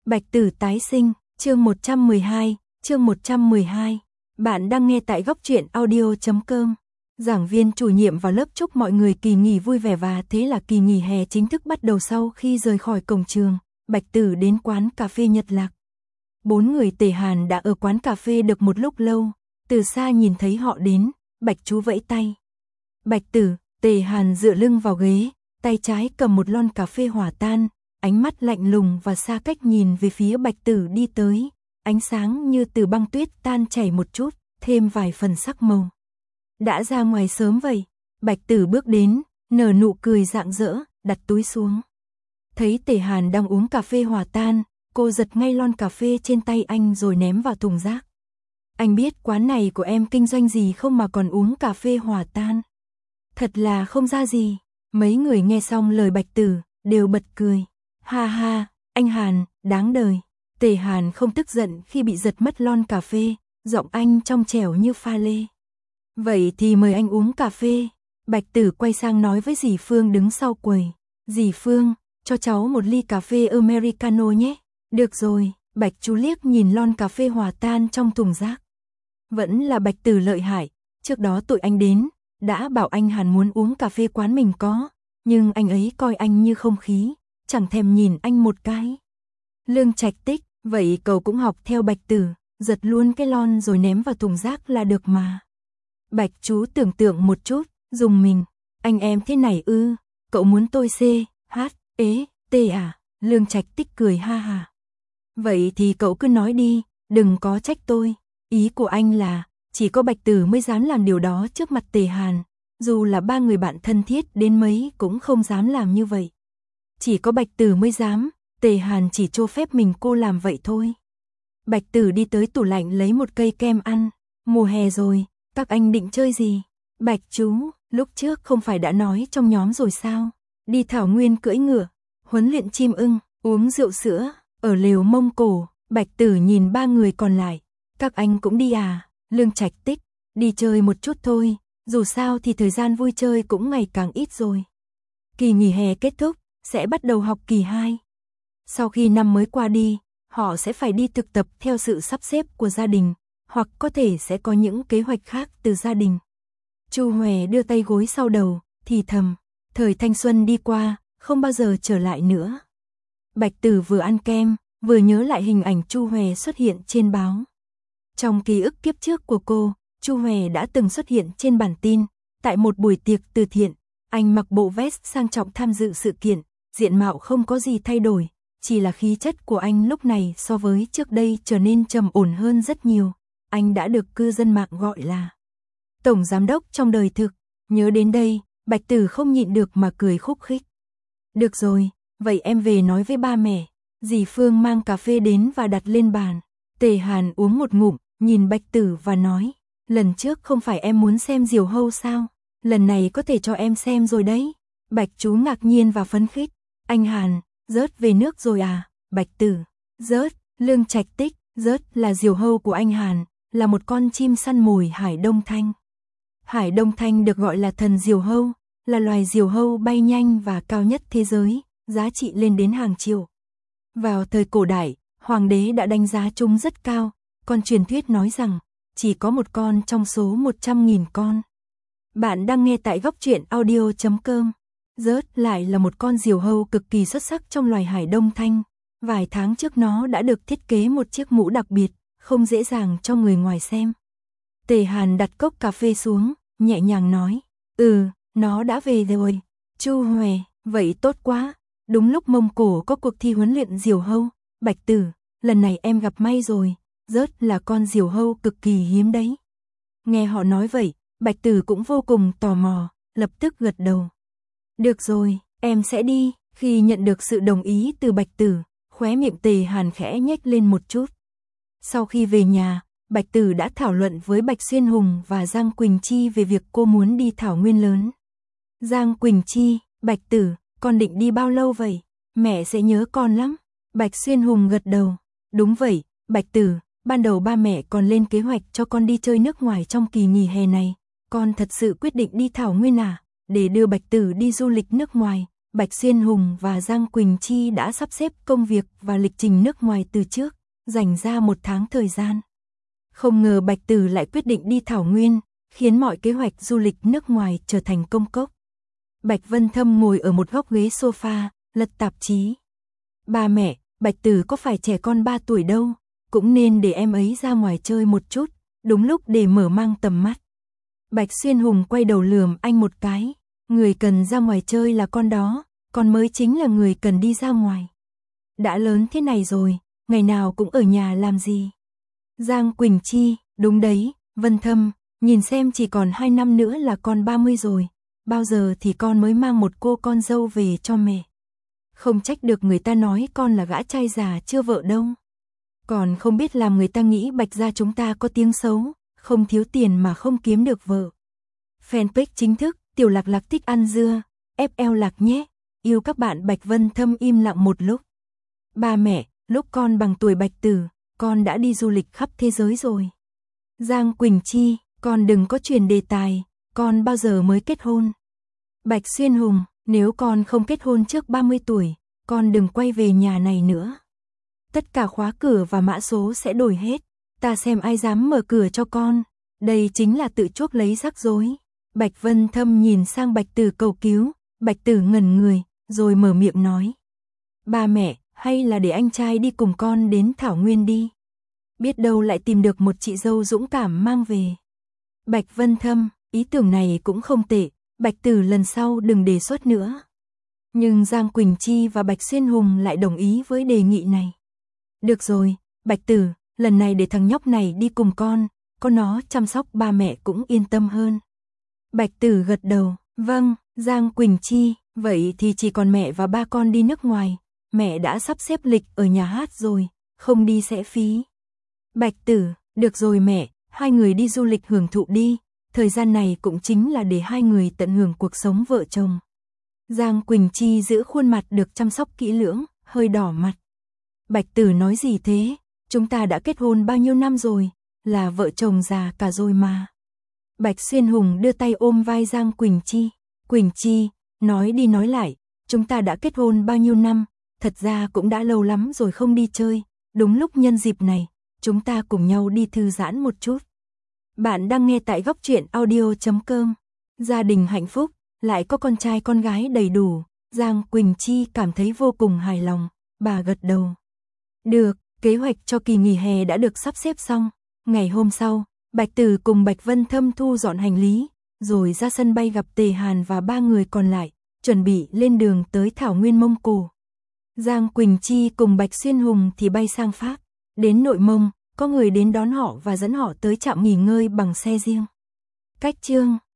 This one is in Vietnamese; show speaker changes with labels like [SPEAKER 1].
[SPEAKER 1] Bạch Tử tái sinh, chương 112, chương 112. Bạn đang nghe tại góc truyện audio.com. Giảng viên chủ nhiệm vào lớp chúc mọi người kỳ nghỉ vui vẻ và thế là kỳ nghỉ hè chính thức bắt đầu sau khi rời khỏi cổng trường. Bạch Tử đến quán cà phê Nhật Lạc. 4 người Tề Hàn đã ở quán cà phê được một lúc lâu, từ xa nhìn thấy họ đến, Bạch chú vẫy tay. Bạch Tử, Tề Hàn dựa lưng vào ghế, tay trái cầm một lon cà phê hòa tan, ánh mắt lạnh lùng và xa cách nhìn về phía Bạch Tử đi tới, ánh sáng như từ băng tuyết tan chảy một chút, thêm vài phần sắc màu. Đã ra ngoài sớm vậy? Bạch Tử bước đến, nở nụ cười rạng rỡ, đặt túi xuống. Thấy Tề Hàn đang uống cà phê hòa tan, cô giật ngay lon cà phê trên tay anh rồi ném vào thùng rác. Anh biết quán này của em kinh doanh gì không mà còn uống cà phê hòa tan? Thật là không ra gì. Mấy người nghe xong lời Bạch Tử, đều bật cười. Ha ha, anh Hàn, đáng đời. Tề Hàn không tức giận khi bị giật mất lon cà phê, giọng anh trong trẻo như pha lê. Vậy thì mời anh uống cà phê. Bạch Tử quay sang nói với dì Phương đứng sau quầy. Dì Phương, cho cháu một ly cà phê Americano nhé. Được rồi, Bạch chú liếc nhìn lon cà phê hòa tan trong thùng rác. Vẫn là Bạch Tử lợi hại, trước đó tụi anh đến, đã bảo anh Hàn muốn uống cà phê quán mình có, nhưng anh ấy coi anh như không khí, chẳng thèm nhìn anh một cái. Lương Trạch Tích, vậy cậu cũng học theo Bạch Tử, giật luôn cái lon rồi ném vào thùng rác là được mà. Bạch chú tưởng tượng một chút, dùng mình, anh em thế này ư, cậu muốn tôi C-H-E-T à? Lương Trạch Tích cười ha ha. Vậy thì cậu cứ nói đi, đừng có trách tôi, ý của anh là, chỉ có Bạch Tử mới dám làm điều đó trước mặt Tề Hàn, dù là ba người bạn thân thiết đến mấy cũng không dám làm như vậy. Chỉ có Bạch Tử mới dám, Tề Hàn chỉ cho phép mình cô làm vậy thôi. Bạch Tử đi tới tủ lạnh lấy một cây kem ăn, mùa hè rồi, các anh định chơi gì? Bạch chú, lúc trước không phải đã nói trong nhóm rồi sao? Đi thảo nguyên cưỡi ngựa, huấn luyện chim ưng, uống rượu sữa, ở lều Mông Cổ. Bạch Tử nhìn ba người còn lại, các anh cũng đi à? Lương Trạch Tích, đi chơi một chút thôi, dù sao thì thời gian vui chơi cũng ngày càng ít rồi. Kỳ nghỉ hè kết thúc, sẽ bắt đầu học kỳ 2. Sau khi năm mới qua đi, họ sẽ phải đi thực tập theo sự sắp xếp của gia đình, hoặc có thể sẽ có những kế hoạch khác từ gia đình. Chu Hòe đưa tay gối sau đầu, thì thầm, thời thanh xuân đi qua, không bao giờ trở lại nữa. Bạch Tử vừa ăn kem, vừa nhớ lại hình ảnh Chu Hòe xuất hiện trên báo. Trong ký ức kiếp trước của cô, Chu Hòe đã từng xuất hiện trên bản tin, tại một buổi tiệc từ thiện, anh mặc bộ vest sang trọng tham dự sự kiện, diện mạo không có gì thay đổi, chỉ là khí chất của anh lúc này so với trước đây trở nên trầm ổn hơn rất nhiều. Anh đã được cư dân mạng gọi là tổng giám đốc trong đời thực. Nhớ đến đây, Bạch Tử không nhịn được mà cười khúc khích. Được rồi, vậy em về nói với ba mẹ. Dì Phương mang cà phê đến và đặt lên bàn. Tề Hàn uống một ngụm, nhìn Bạch Tử và nói, lần trước không phải em muốn xem diều hâu sao? Lần này có thể cho em xem rồi đấy. Bạch chú ngạc nhiên và phấn khích. Anh Hàn, rớt về nước rồi à? Bạch Tử, rớt. Lương Trạch Tích, rớt là diều hâu của anh Hàn, là một con chim săn mồi Hải Đông Thanh. Hải Đông Thanh được gọi là thần diều hâu, là loài diều hâu bay nhanh và cao nhất thế giới, giá trị lên đến hàng triệu. Vào thời cổ đại, hoàng đế đã đánh giá chúng rất cao, còn truyền thuyết nói rằng, chỉ có một con trong số 100.000 con. Bạn đang nghe tại góc truyện audio.com. Rớt lại là một con diều hâu cực kỳ xuất sắc trong loài Hải Đông Thanh. Vài tháng trước nó đã được thiết kế một chiếc mũ đặc biệt, không dễ dàng cho người ngoài xem. Tề Hàn đặt cốc cà phê xuống, nhẹ nhàng nói, nó đã về rồi. Chu Hòe, vậy tốt quá. Đúng lúc Mông Cổ có cuộc thi huấn luyện diều hâu. Bạch Tử, lần này em gặp may rồi, rớt là con diều hâu cực kỳ hiếm đấy. Nghe họ nói vậy, Bạch Tử cũng vô cùng tò mò, lập tức gật đầu. Được rồi, em sẽ đi. Khi nhận được sự đồng ý từ Bạch Tử, khóe miệng Tề Hàn khẽ nhếch lên một chút. Sau khi về nhà, Bạch Tử đã thảo luận với Bạch Xuyên Hùng và Giang Quỳnh Chi về việc cô muốn đi thảo nguyên lớn. Giang Quỳnh Chi, Bạch Tử, con định đi bao lâu vậy? Mẹ sẽ nhớ con lắm. Bạch Xuyên Hùng gật đầu. Đúng vậy, Bạch Tử, ban đầu ba mẹ còn lên kế hoạch cho con đi chơi nước ngoài trong kỳ nghỉ hè này. Con thật sự quyết định đi thảo nguyên à? Để đưa Bạch Tử đi du lịch nước ngoài, Bạch Xuyên Hùng và Giang Quỳnh Chi đã sắp xếp công việc và lịch trình nước ngoài từ trước, dành ra 1 tháng thời gian. Không ngờ Bạch Tử lại quyết định đi Thảo Nguyên, khiến mọi kế hoạch du lịch nước ngoài trở thành công cốc. Bạch Vân Thâm ngồi ở một góc ghế sofa, lật tạp chí. Ba mẹ, Bạch Tử có phải trẻ con 3 tuổi đâu, cũng nên để em ấy ra ngoài chơi một chút, đúng lúc để mở mang tầm mắt. Bạch Xuyên Hùng quay đầu lườm anh một cái, người cần ra ngoài chơi là con đó, con mới chính là người cần đi ra ngoài. Đã lớn thế này rồi, ngày nào cũng ở nhà làm gì? Giang Quỳnh Chi, đúng đấy, Vân Thâm, nhìn xem chỉ còn 2 năm nữa là con 30 rồi, bao giờ thì con mới mang một cô con dâu về cho mẹ. Không trách được người ta nói con là gã trai già chưa vợ đâu. Còn không biết làm người ta nghĩ Bạch gia chúng ta có tiếng xấu, không thiếu tiền mà không kiếm được vợ. Fanpage chính thức, Tiểu Lạc Lạc thích ăn dưa, FL Lạc nhé, yêu các bạn. Bạch Vân Thâm im lặng một lúc. Ba mẹ, lúc con bằng tuổi Bạch Tử, con đã đi du lịch khắp thế giới rồi. Giang Quỳnh Chi, con đừng có chuyển đề tài, con bao giờ mới kết hôn? Bạch Xuyên Hùng, nếu con không kết hôn trước 30 tuổi, con đừng quay về nhà này nữa. Tất cả khóa cửa và mã số sẽ đổi hết, ta xem ai dám mở cửa cho con, đây chính là tự chuốc lấy rắc rối. Bạch Vân Thâm nhìn sang Bạch Tử cầu cứu, Bạch Tử ngẩn người, rồi mở miệng nói. Ba mẹ, hay là để anh trai đi cùng con đến Thảo Nguyên đi. Biết đâu lại tìm được một chị dâu dũng cảm mang về. Bạch Vân Thâm, ý tưởng này cũng không tệ, Bạch Tử lần sau đừng đề xuất nữa. Nhưng Giang Quỳnh Chi và Bạch Xuyên Hùng lại đồng ý với đề nghị này. Được rồi, Bạch Tử, lần này để thằng nhóc này đi cùng con, có nó chăm sóc ba mẹ cũng yên tâm hơn. Bạch Tử gật đầu, vâng. Giang Quỳnh Chi, vậy thì chỉ còn mẹ và ba con đi nước ngoài, mẹ đã sắp xếp lịch ở nhà hát rồi, không đi sẽ phí. Bạch Tử, được rồi mẹ, hai người đi du lịch hưởng thụ đi, thời gian này cũng chính là để hai người tận hưởng cuộc sống vợ chồng. Giang Quỳnh Chi giữ khuôn mặt được chăm sóc kỹ lưỡng, hơi đỏ mặt. Bạch Tử nói gì thế, chúng ta đã kết hôn bao nhiêu năm rồi, là vợ chồng già cả rồi mà. Bạch Xuyên Hùng đưa tay ôm vai Giang Quỳnh Chi. Quỳnh Chi, nói đi nói lại, chúng ta đã kết hôn bao nhiêu năm, thật ra cũng đã lâu lắm rồi không đi chơi, đúng lúc nhân dịp này, chúng ta cùng nhau đi thư giãn một chút. Bạn đang nghe tại góc truyện audio.com. Gia đình hạnh phúc, lại có con trai con gái đầy đủ, Giang Quỳnh Chi cảm thấy vô cùng hài lòng, bà gật đầu. Được, kế hoạch cho kỳ nghỉ hè đã được sắp xếp xong, ngày hôm sau, Bạch Tử cùng Bạch Vân Thâm thu dọn hành lý, rồi ra sân bay gặp Tề Hàn và 3 người còn lại, chuẩn bị lên đường tới Thảo Nguyên Mông Cổ. Giang Quỳnh Chi cùng Bạch Xuyên Hùng thì bay sang Pháp, đến Nội Mông, có người đến đón họ và dẫn họ tới trạm nghỉ ngơi bằng xe riêng. Cách chương